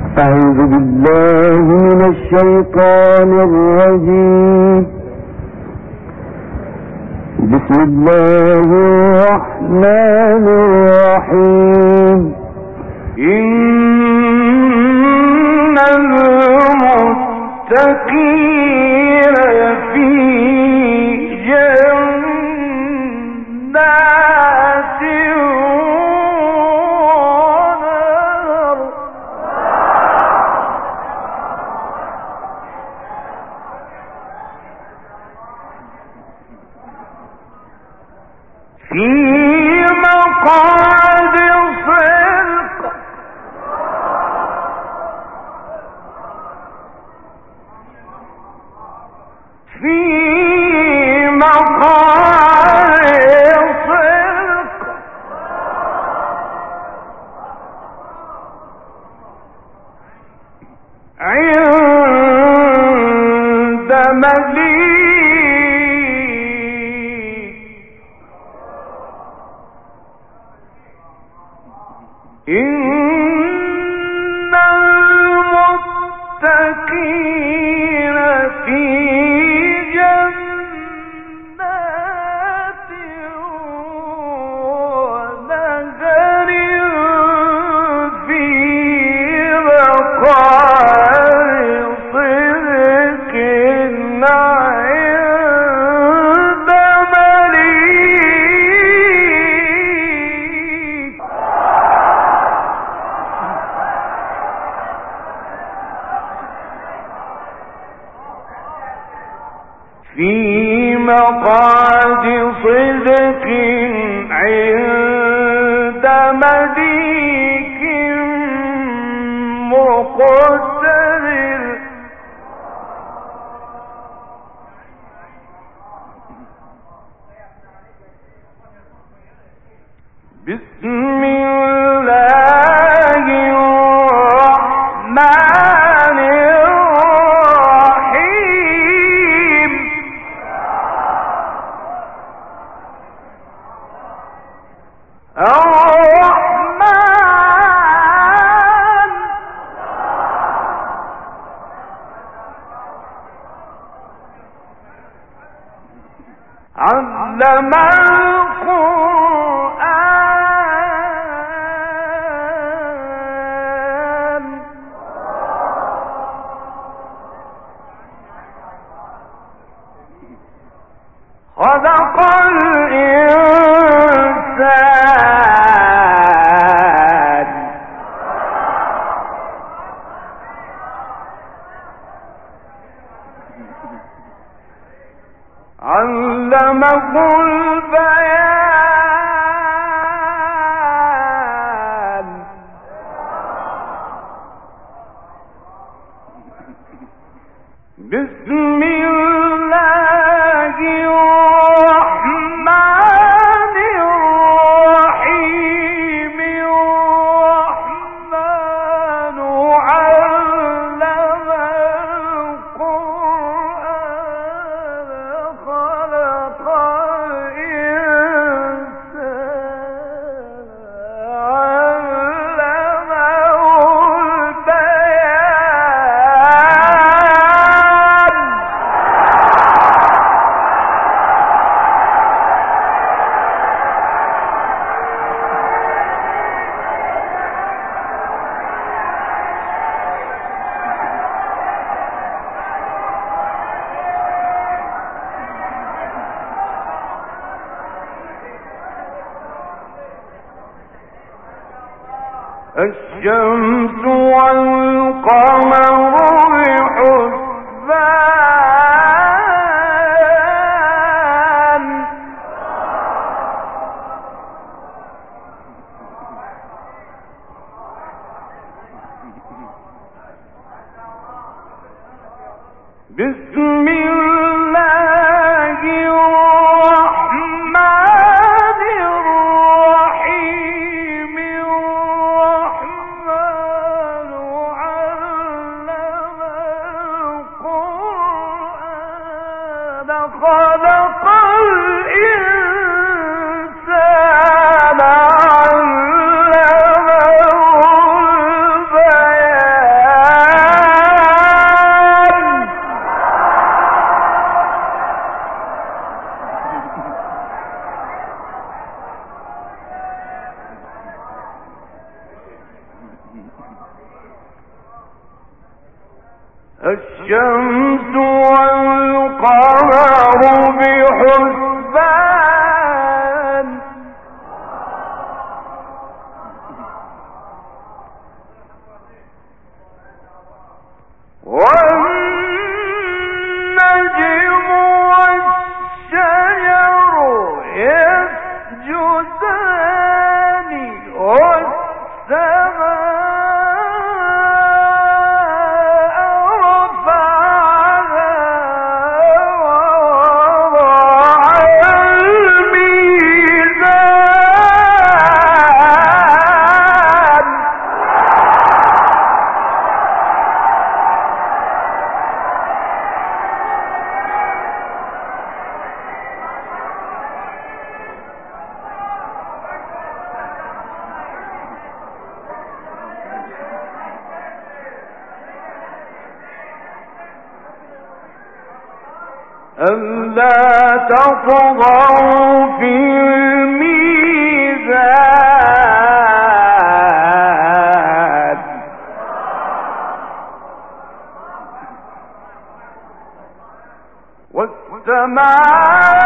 أعوذ بالله من الشيطان الرجيم. بسم الله الرحمن الرحيم. إن المتقين في جنات ونهر في مقعد صدق في مقعد صدق عند إن المتقين في جنات ونهر في مقعد صدق عند مليك في مقعد صدق عند مليك مقتدر. بسم الله الرحمن الرحيم. الرحمن علم القرآن خلق الإنسان علمه البيان. بسم الله الرحمن الرحيم. الرحمن علم القرآن خلق الإنسان علمه البيان. الشمس والقمر بحسبان. بسم الله الرحمن الرحيم. الرحمن علم القرآن خلق الإنسان علمه البيان. الشمس والقمر بحسبان والنجم والشجر يسجدان والسماء ألا تطغوا في الميزان والسماء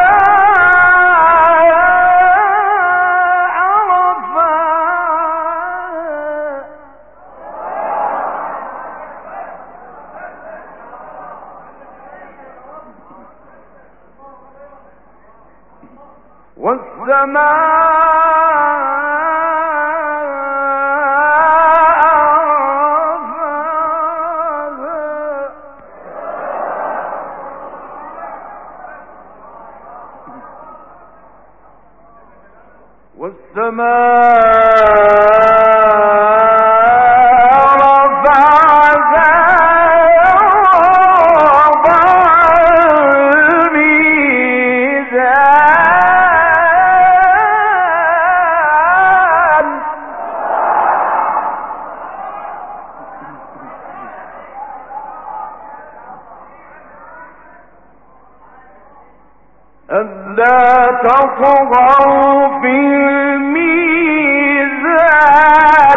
ألا تطغوا في الميزان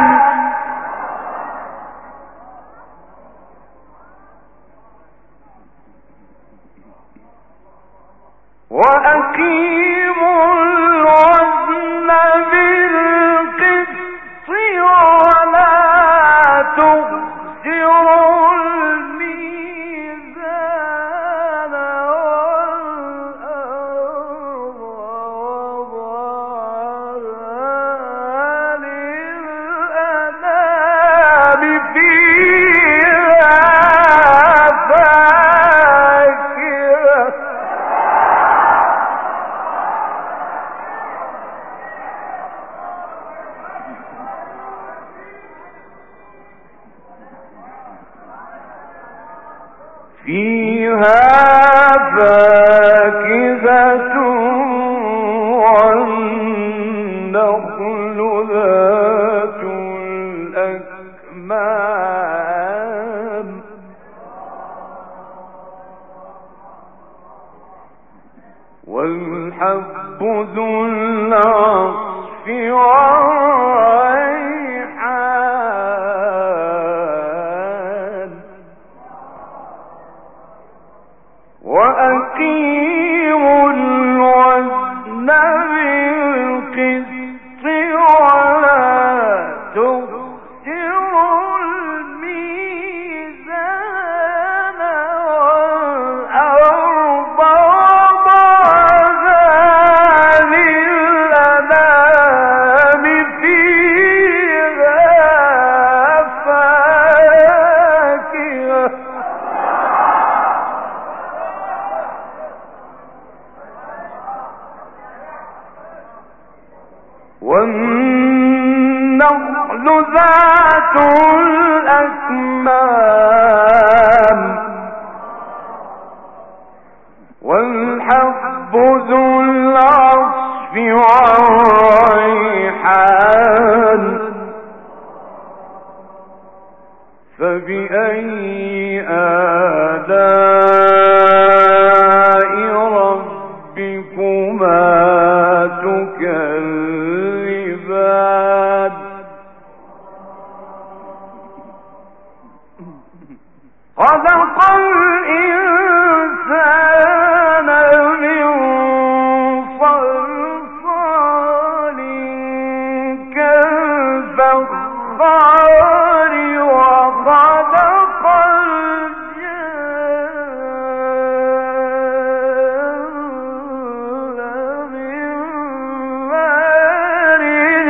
وأقيموا الوزن بالقسط ولا تخسروا الميزان والأرض وضعها للأنام فيها فاكهة والنخل ذات الأكمام والحب ذو العصف والريحان وأقيموا الوزن بالقسط ولا تخسروا الميزان والأرض وضعها للأنام فيها فاكهة والنخل ذات الأكمام والحب ذو العصف والريحان فبأي آلاء ربكما تكذبان خلق الإنسان من صلصال كالفخار وخلق الجن من مارج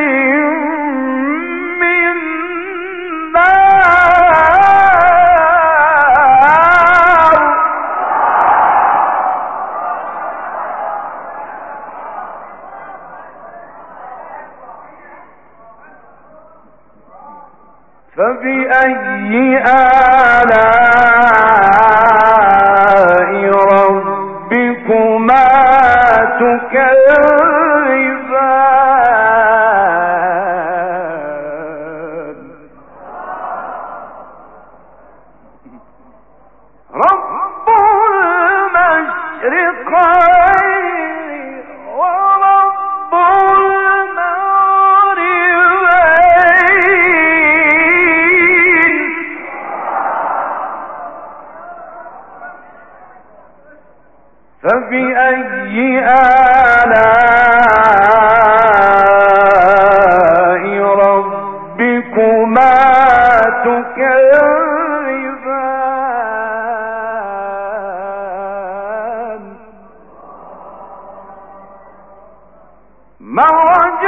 من نار فبأي آلاء ربكما تكذبان رب المشرقين ورب المغربين فبأي آلاء ربكما تكذبان مرج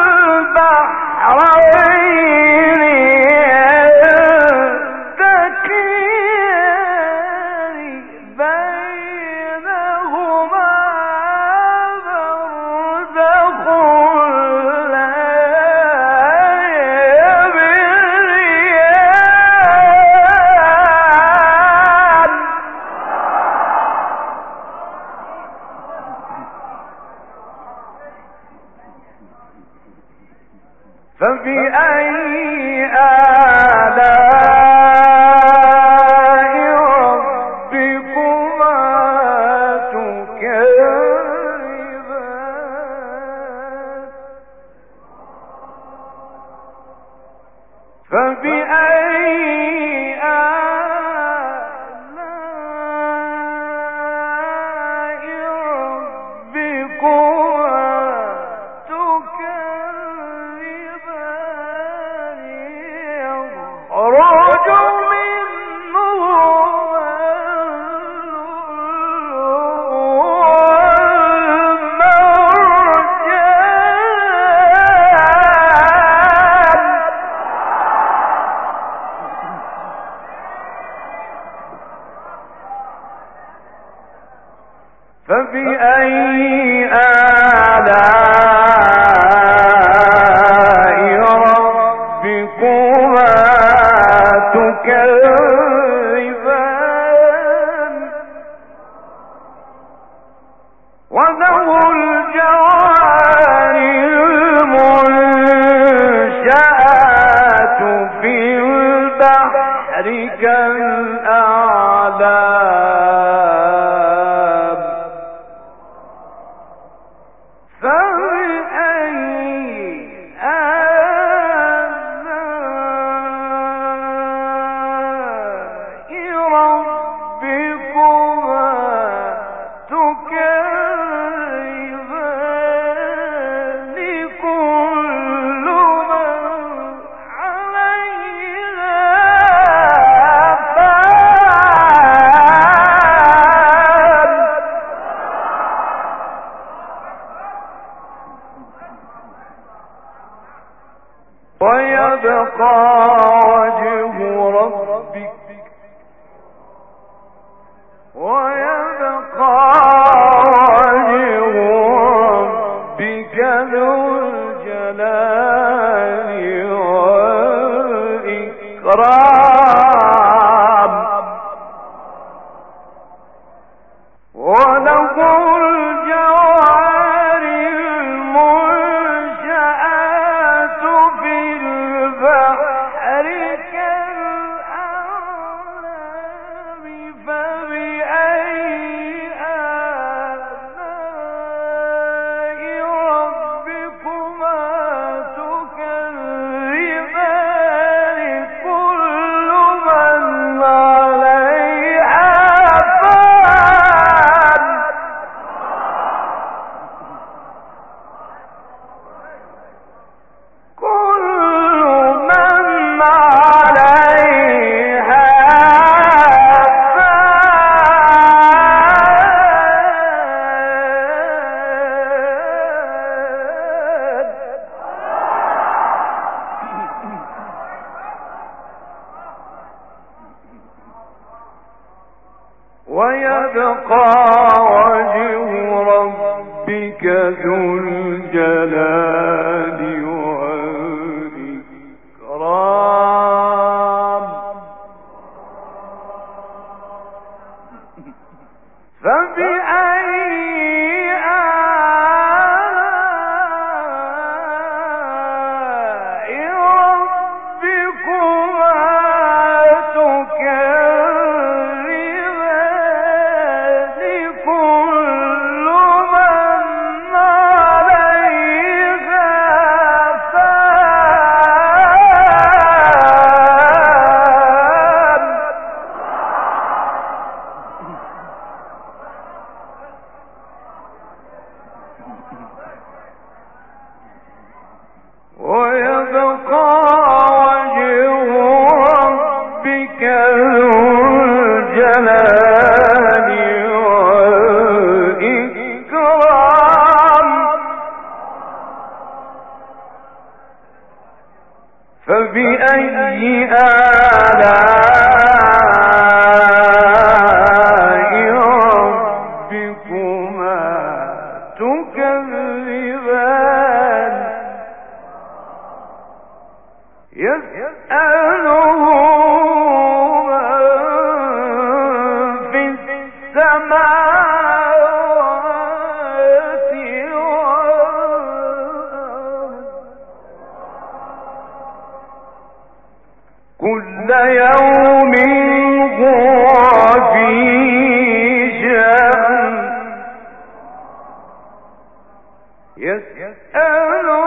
البحرين يلتقيان بينهما برزخ لا يبغيان فبأي آلاء ربكما تكذبان فبأي آلاء ربكما تكذبان يخرج منهما اللؤلؤ والمرجان فبأي آلاء ربكما تكذبان وله الجوار المنشآت في البحر كالأعلام فبأي آلاء ربكما تكذبان كل من عليها فان ويبقى وجه ربك ذو الجلال والإكرام وله الجوار المنشآت في البحر كالأعلام فبأي آلاء ربكما تكذبان كل من ويبقى وجه ربك ذو الجلال والإكرام فبأي آلاء ربكما تكذبان كل من عليها فان ويبقى وجه ربك ذو الجلال والإكرام فبأي آلاء ربكما تكذبان يسأله من في السماوات والأرض كل يوم هو في شأن يسأله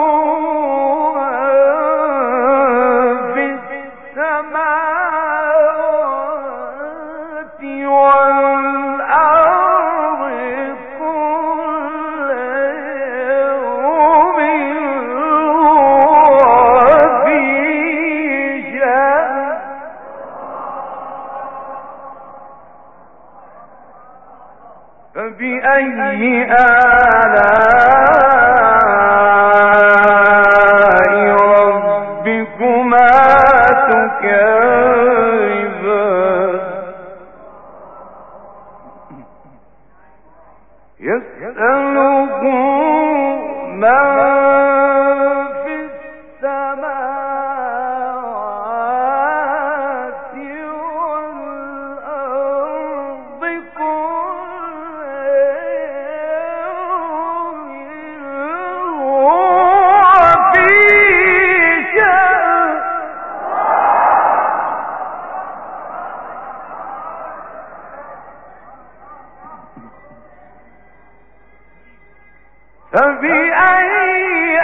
فبأي آلاء ربكما تكذبان يسأله من في السماوات والأرض فبأي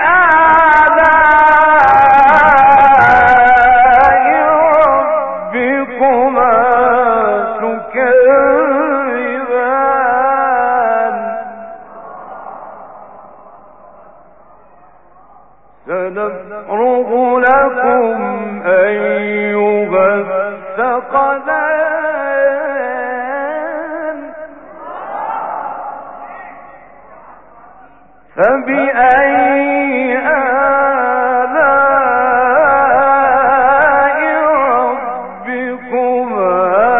آلاء ربكما تكذبان سنفرغ لكم أيها الثقلان فبأي آلاء ربكما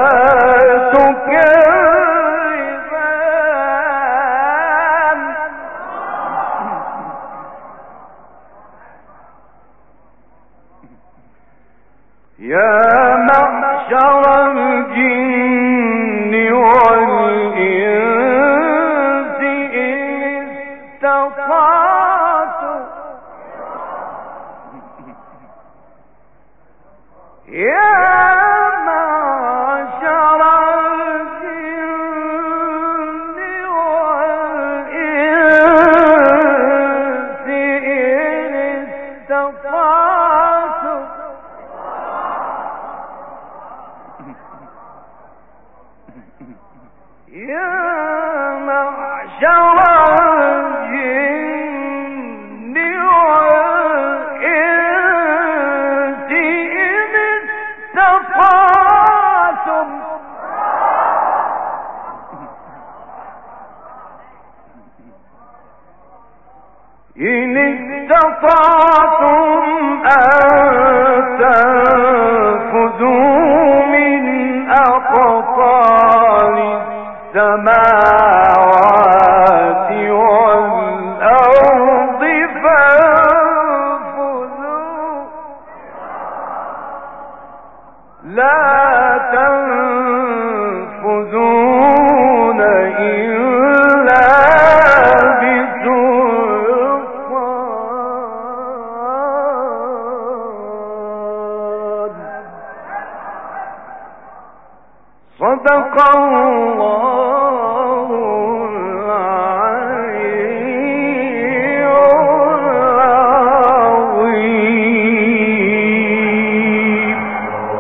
تكذبان يا معشر الجن والإنس إن استطعتم يا معشر الجن والإنس إن استطعتم يا معشر الجن والإنس إن استطعتم أن تنفذوا من أقطار السماوات والأرض فانفذوا لا تنفذون إلا بسلطان. صدق الله